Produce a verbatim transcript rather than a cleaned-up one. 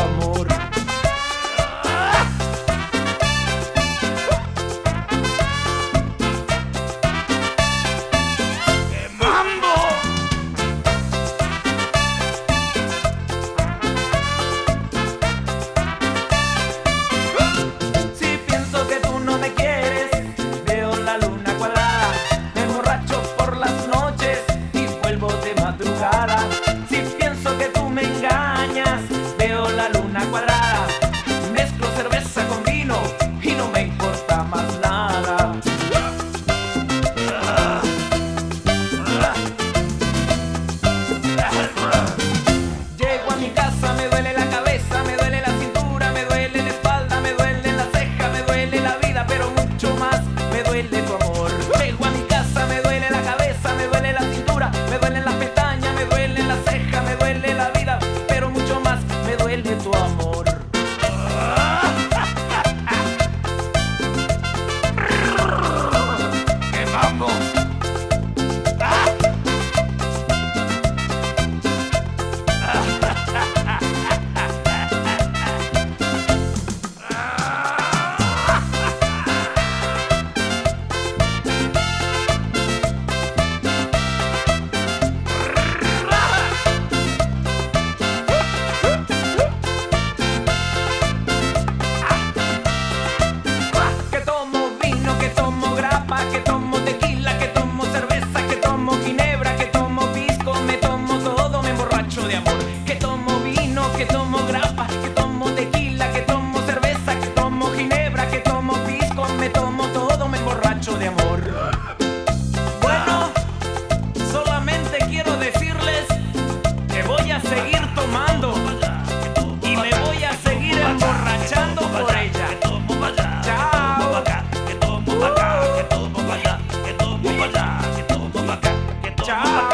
amor. Si pienso que tú me engañas, veo la luna cuadrada. Mezclo cerveza con vino y no me importa más nada. Llego a mi casa, me duele la cabeza, me duele la cintura, me duele la espalda, me duele la ceja, me duele la vida, pero mucho más me duele tu amor. Llego a mi casa, me duele la cabeza, me duele la cintura, me duelen las pestañas, me duele la ceja, me duele la vida, pero mucho más me duele tu amor. ¡Qué mambo! Que tomo tequila, que tomo cerveza, que tomo ginebra, que tomo pisco, me tomo todo, me emborracho de amor. Que tomo vino, que tomo grapa, que tomo tequila, que tomo cerveza, que tomo ginebra, que tomo pisco, me tomo todo, me emborracho de amor. Bueno, solamente quiero decirles que voy a seguir tomando y me voy a seguir emborrachando por ella. Chao. Chao.